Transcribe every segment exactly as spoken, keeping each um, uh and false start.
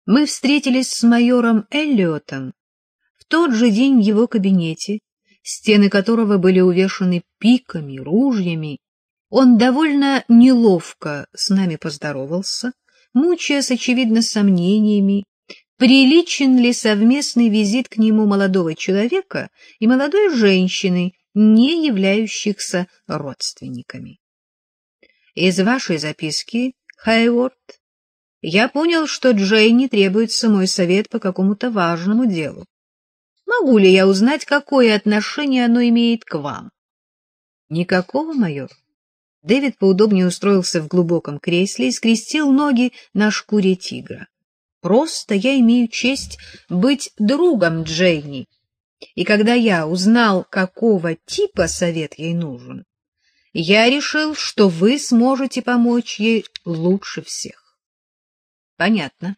Мы встретились с майором Эллиотом в тот же день в его кабинете, стены которого были увешаны пиками, ружьями. Он довольно неловко с нами поздоровался, мучаясь, очевидно, сомнениями, приличен ли совместный визит к нему молодого человека и молодой женщины, не являющихся родственниками. Из вашей записки, Хейворд, я понял, что Джейни требуется мой совет по какому-то важному делу. Могу ли я узнать, какое отношение оно имеет к вам? Никакого, майор. Дэвид поудобнее устроился в глубоком кресле и скрестил ноги на шкуре тигра. Просто я имею честь быть другом Джейни. И когда я узнал, какого типа совет ей нужен, я решил, что вы сможете помочь ей лучше всех. Понятно.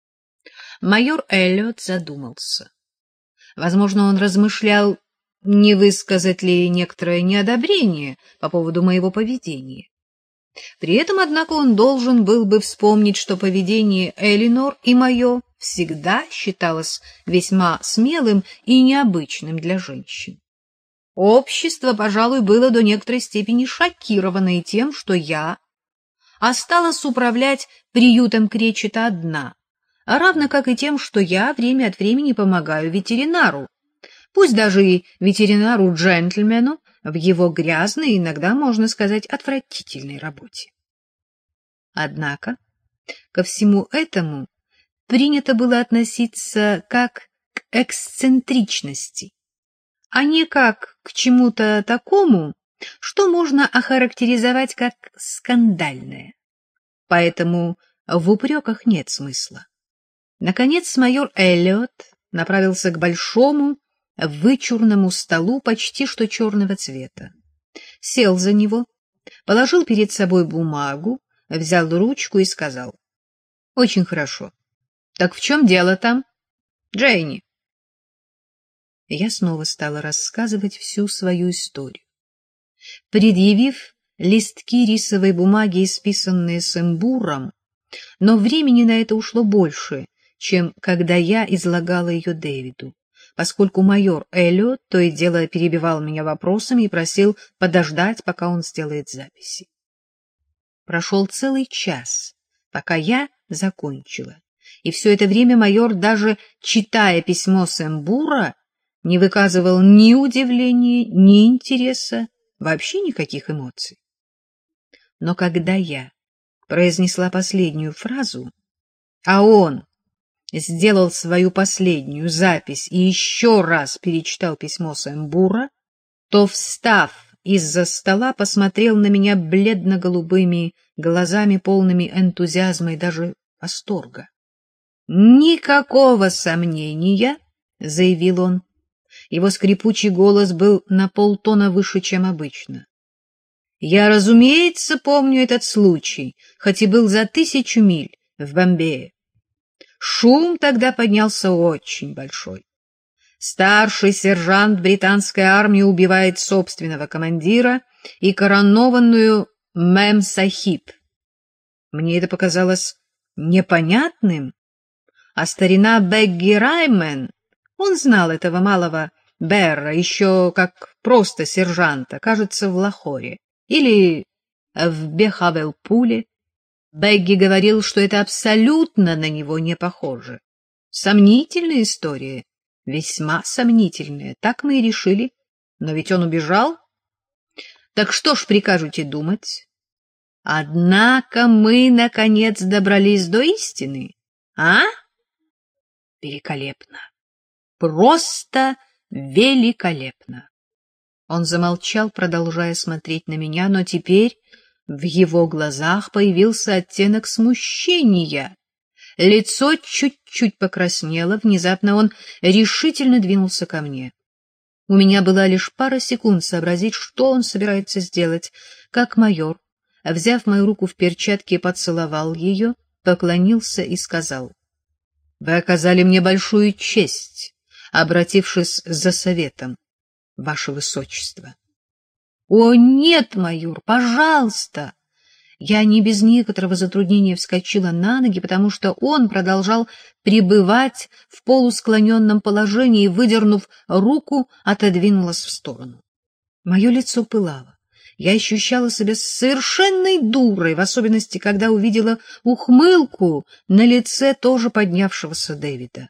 Майор Эллиот задумался. Возможно, он размышлял, не высказать ли некоторое неодобрение по поводу моего поведения. При этом, однако, он должен был бы вспомнить, что поведение Элинор и мое всегда считалось весьма смелым и необычным для женщин. Общество, пожалуй, было до некоторой степени шокировано и тем, что я осталась управлять приютом Кречета одна, равно как и тем, что я время от времени помогаю ветеринару, пусть даже и ветеринару-джентльмену, в его грязной, иногда, можно сказать, отвратительной работе. Однако ко всему этому принято было относиться как к эксцентричности, а не как к чему-то такому, что можно охарактеризовать как скандальное. Поэтому в упреках нет смысла. Наконец майор Эллиот направился к большому вычурному столу почти что черного цвета. Сел за него, положил перед собой бумагу, взял ручку и сказал: — Очень хорошо. Так в чем дело там? Джейни. Я снова стала рассказывать всю свою историю. Предъявив листки рисовой бумаги, исписанные сэмбуром, но времени на это ушло больше, чем когда я излагала ее Дэвиду, поскольку майор Эллиот то и дело перебивал меня вопросами и просил подождать, пока он сделает записи. Прошел целый час, пока я закончила, и все это время майор, даже читая письмо Сэмбура, не выказывал ни удивления, ни интереса, вообще никаких эмоций. Но когда я произнесла последнюю фразу, а он сделал свою последнюю запись и еще раз перечитал письмо Сэмбура, то, встав из-за стола, посмотрел на меня бледно-голубыми глазами, полными энтузиазма и даже восторга. — Никакого сомнения, — заявил он. Его скрипучий голос был на полтона выше, чем обычно. — Я, разумеется, помню этот случай, хоть и был за тысячу миль в Бомбее. Шум тогда поднялся очень большой. Старший сержант британской армии убивает собственного командира и коронованную Мем-Сахиб. Мне это показалось непонятным, а старина Бегги Раймен, он знал этого малого Берра еще как просто сержанта, кажется, в Лахоре или в Бехавелпуле. Бегги говорил, что это абсолютно на него не похоже. Сомнительная история, весьма сомнительная, так мы и решили. Но ведь он убежал. Так что ж прикажете думать? Однако мы, наконец, добрались до истины, а? Великолепно. Просто великолепно. Он замолчал, продолжая смотреть на меня, но теперь в его глазах появился оттенок смущения. Лицо чуть-чуть покраснело, внезапно он решительно двинулся ко мне. У меня была лишь пара секунд сообразить, что он собирается сделать, как майор, взяв мою руку в перчатке, поцеловал ее, поклонился и сказал: — Вы оказали мне большую честь, обратившись за советом, ваше высочество. — О, нет, майор, пожалуйста! Я не без некоторого затруднения вскочила на ноги, потому что он продолжал пребывать в полусклоненном положении и, выдернув руку, отодвинулась в сторону. Мое лицо пылало. Я ощущала себя совершенной дурой, в особенности, когда увидела ухмылку на лице тоже поднявшегося Дэвида.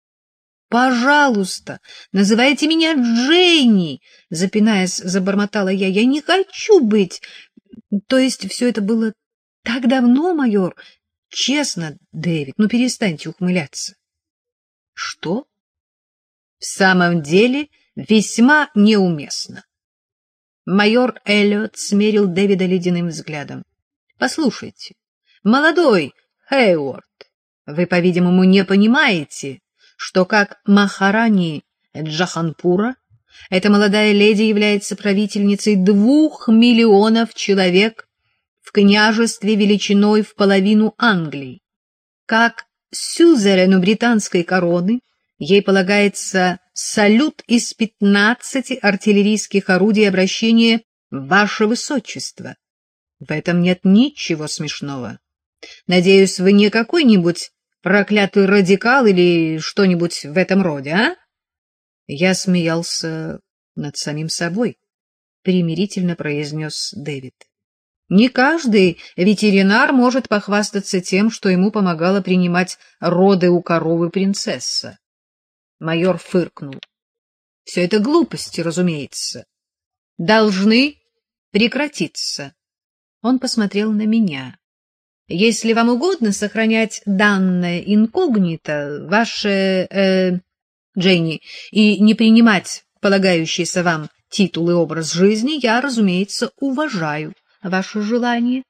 «Пожалуйста, называйте меня Дженни!» — запинаясь, забормотала я. «Я не хочу быть... То есть все это было так давно, майор. Честно, Дэвид, ну перестаньте ухмыляться». «Что?» «В самом деле весьма неуместно». Майор Эллиот смерил Дэвида ледяным взглядом. «Послушайте, молодой Хейворд, вы, по-видимому, не понимаете, что как Махарани Джаханпура эта молодая леди является правительницей двух миллионов человек в княжестве величиной в половину Англии. Как сюзерену британской короны ей полагается салют из пятнадцати артиллерийских орудий обращения «Ваше Высочество». В этом нет ничего смешного. Надеюсь, вы не какой-нибудь проклятый радикал или что-нибудь в этом роде, а? Я смеялся над самим собой, примирительно произнес Дэвид. Не каждый ветеринар может похвастаться тем, что ему помогала принимать роды у коровы принцесса. Майор фыркнул. Все это глупости, разумеется. Должны прекратиться. Он посмотрел на меня. Если вам угодно сохранять данное инкогнито, ваше, э, Дженни, и не принимать полагающийся вам титул и образ жизни, я, разумеется, уважаю ваше желание.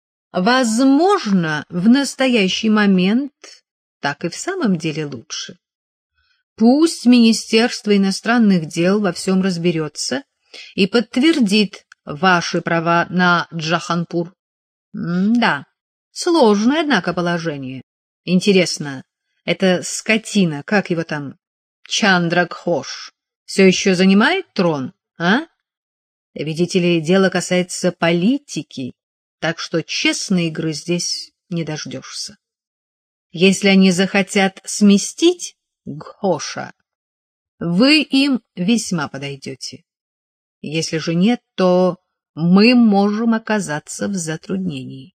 Возможно, в настоящий момент так и в самом деле лучше. Пусть Министерство иностранных дел во всем разберется и подтвердит ваши права на Джаханпур. М-да, сложное, однако, положение. Интересно, эта скотина, как его там, Чандракхош, все еще занимает трон, а? Видите ли, дело касается политики, так что честной игры здесь не дождешься. Если они захотят сместить Гхоша, вы им весьма подойдете. Если же нет, то мы можем оказаться в затруднении.